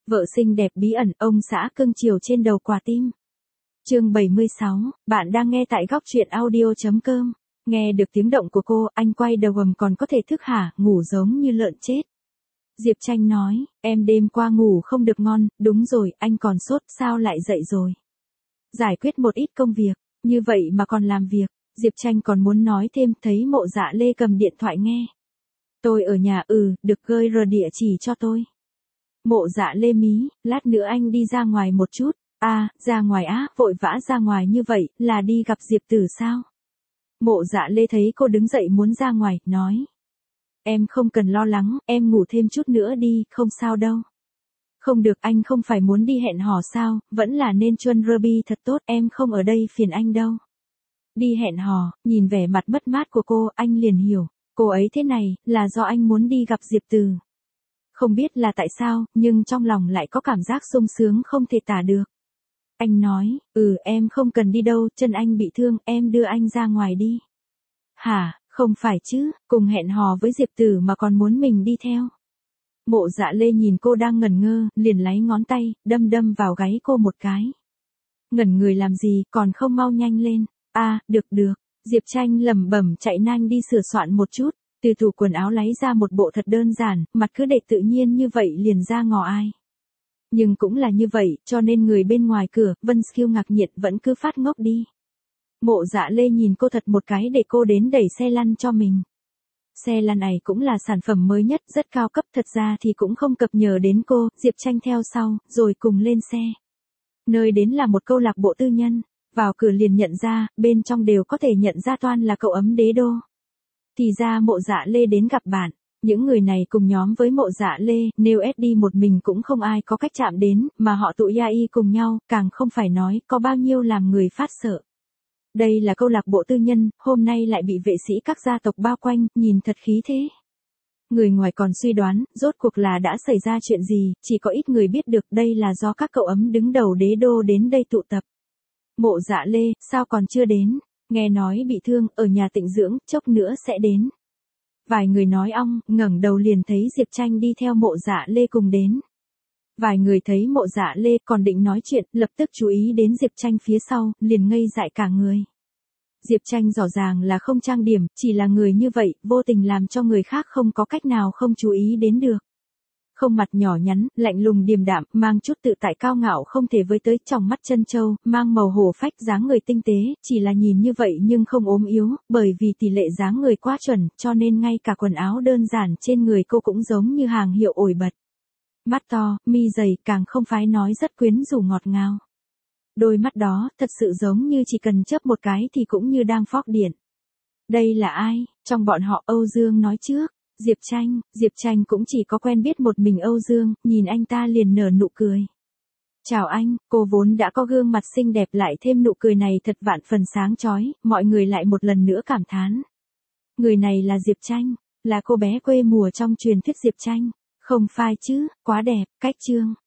Vợ xinh đẹp bí ẩn, ông xã cưng chiều trên đầu quả tim. Chương 76, bạn đang nghe tại góc truyện audio.com. Nghe được tiếng động của cô, anh quay đầu gầm còn có thể thức hả, ngủ giống như lợn chết. Diệp Tranh nói, em đêm qua ngủ không được ngon, đúng rồi, anh còn sốt, sao lại dậy rồi? Giải quyết một ít công việc, như vậy mà còn làm việc. Diệp Tranh còn muốn nói thêm, thấy Mộ Dạ Lê cầm điện thoại nghe. Tôi ở nhà, được gơi rờ địa chỉ cho tôi. Mộ Dạ Lê mí, lát nữa anh đi ra ngoài một chút. Ra ngoài á, vội vã ra ngoài như vậy, là đi gặp Diệp Tử sao? Mộ Dạ Lê thấy cô đứng dậy muốn ra ngoài, nói. Em không cần lo lắng, em ngủ thêm chút nữa đi, không sao đâu. Không được, anh không phải muốn đi hẹn hò sao, vẫn là nên chuân Ruby thật tốt, em không ở đây phiền anh đâu. Đi hẹn hò, nhìn vẻ mặt mất mát của cô, anh liền hiểu, cô ấy thế này, là do anh muốn đi gặp Diệp Tử. Không biết là tại sao, nhưng trong lòng lại có cảm giác sung sướng không thể tả được. Anh nói, em không cần đi đâu, chân anh bị thương, em đưa anh ra ngoài đi. Hả, không phải chứ, cùng hẹn hò với Diệp Tử mà còn muốn mình đi theo. Mộ Dạ Lê nhìn cô đang ngẩn ngơ, liền lấy ngón tay, đâm vào gáy cô một cái. Ngẩn người làm gì, còn không mau nhanh lên. Được. Diệp Tranh lẩm bẩm chạy nhanh đi sửa soạn một chút, từ tủ quần áo lấy ra một bộ thật đơn giản, mặt cứ để tự nhiên như vậy liền ra ngò ai. Nhưng cũng là như vậy, cho nên người bên ngoài cửa, Vân Kiêu ngạc nhiên vẫn cứ phát ngốc đi. Mộ Dạ Lê nhìn cô thật một cái để cô đến đẩy xe lăn cho mình. Xe lăn này cũng là sản phẩm mới nhất, rất cao cấp, thật ra thì cũng không cập nhờ đến cô, Diệp Tranh theo sau, rồi cùng lên xe. Nơi đến là một câu lạc bộ tư nhân, vào cửa liền nhận ra, bên trong đều có thể nhận ra toan là cậu ấm Đế Đô. Thì ra Mộ Dạ Lê đến gặp bạn, những người này cùng nhóm với Mộ Dạ Lê, nếu SD một mình cũng không ai có cách chạm đến, mà họ tụ yai cùng nhau, càng không phải nói, có bao nhiêu làm người phát sợ. Đây là câu lạc bộ tư nhân, hôm nay lại bị vệ sĩ các gia tộc bao quanh, nhìn thật khí thế. Người ngoài còn suy đoán, rốt cuộc là đã xảy ra chuyện gì, chỉ có ít người biết được đây là do các cậu ấm đứng đầu Đế Đô đến đây tụ tập. Mộ Dạ Lê, sao còn chưa đến? Nghe nói bị thương, ở nhà tịnh dưỡng, chốc nữa sẽ đến. Vài người nói ong, ngẩng đầu liền thấy Diệp Tranh đi theo Mộ Dạ Lê cùng đến. Vài người thấy Mộ Dạ Lê còn định nói chuyện, lập tức chú ý đến Diệp Tranh phía sau, liền ngây dại cả người. Diệp Tranh rõ ràng là không trang điểm, chỉ là người như vậy, vô tình làm cho người khác không có cách nào không chú ý đến được. Không mặt nhỏ nhắn, lạnh lùng điềm đạm, mang chút tự tại cao ngạo không thể với tới, tròng mắt chân châu, mang màu hổ phách, dáng người tinh tế, chỉ là nhìn như vậy nhưng không ốm yếu, bởi vì tỷ lệ dáng người quá chuẩn, cho nên ngay cả quần áo đơn giản trên người cô cũng giống như hàng hiệu ổi bật. Mắt to, mi dày, càng không phải nói rất quyến rũ ngọt ngào. Đôi mắt đó, thật sự giống như chỉ cần chớp một cái thì cũng như đang phóc điện. Đây là ai? Trong bọn họ Âu Dương nói trước. Diệp Tranh cũng chỉ có quen biết một mình Âu Dương, nhìn anh ta liền nở nụ cười. Chào anh, cô vốn đã có gương mặt xinh đẹp lại thêm nụ cười này thật vạn phần sáng chói, mọi người lại một lần nữa cảm thán. Người này là Diệp Tranh, là cô bé quê mùa trong truyền thuyết Diệp Tranh. Không phai chứ, quá đẹp, cách trương.